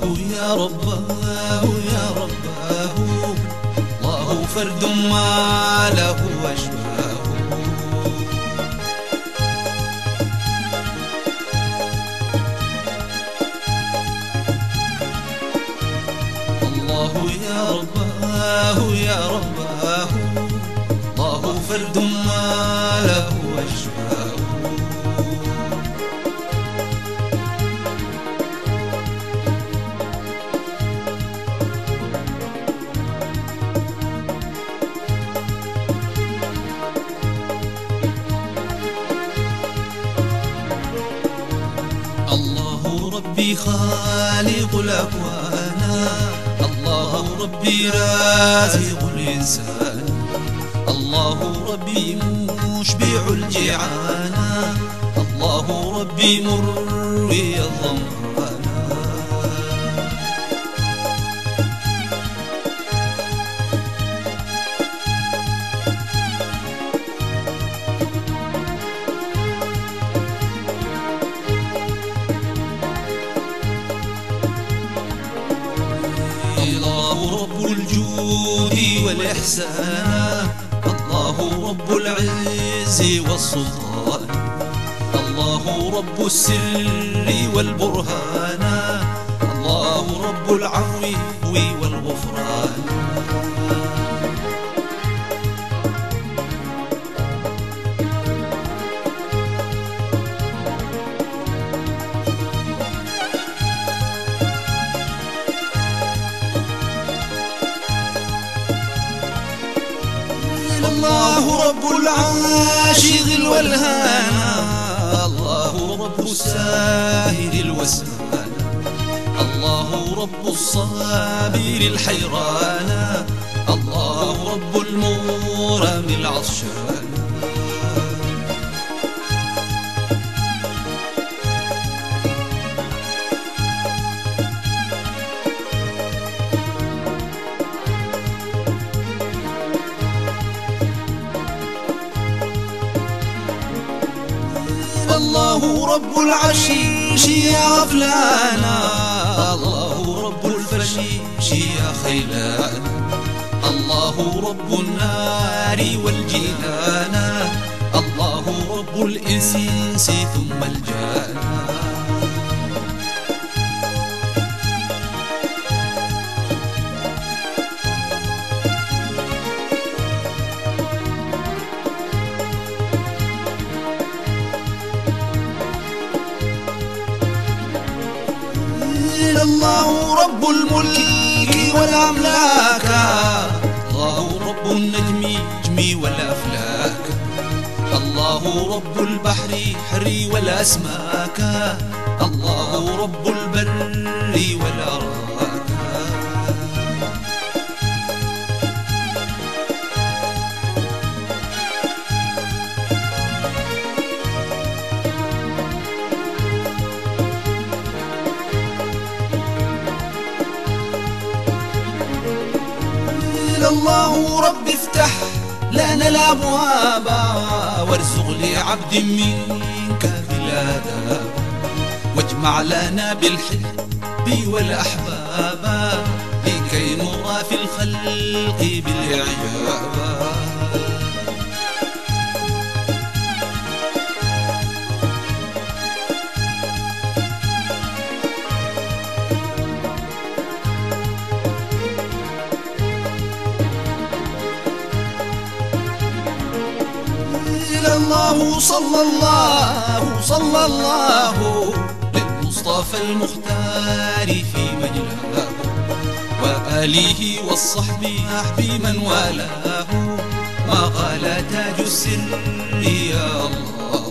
يا رباه يا رباه، الله فرد ما له أشباه. الله يا رباه يا رباه، الله فرد ما له أشباه. الله ربي خالق الأكوان، الله ربي رازق الإنسان، الله ربي مشبع الجيعان، الله ربي مروي الظمآن. الله رب الجود والإحسان، الله رب العز والسلطان، الله رب السر والبرهان، الله رب العفو والغفران. الله رب العرش ذي الولهان، الله رب الساهر الوسمان، الله رب الصابر الحيران، الله رب المغرم العطشان. الله رب العشيش يا غفلانا، الله رب الفرشيش يا خيلانا، الله رب النار والجنان، الله رب الإنس ثم الجان. الله رب الملك والأملاك، الله رب النجم والأفلاك، الله رب البحر والأسماك، الله رب البر والأراك. الله رب افتح لنا الأبواب، وارزق لعبد منك بالآداب، واجمع لنا بالحب والأحباب، لكي نرى في الخلق بالإعجاب. الله صلى الله للمصطفى المختار في مجلاه، وآله والصحب من والاه، ما قال تاج السر يا الله.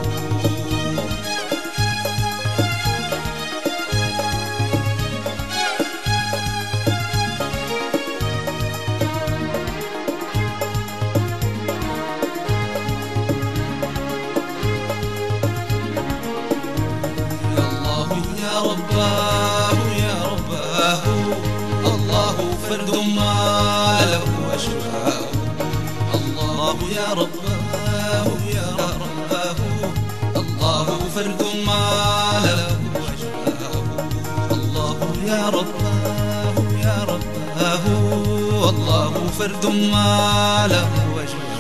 رباه يا رباه، الله فرد ما له أشباه. الله يا رباه يا رباه، الله فرد ما له أشباه. الله يا رباه يا رباه الله فرد ما له أشباه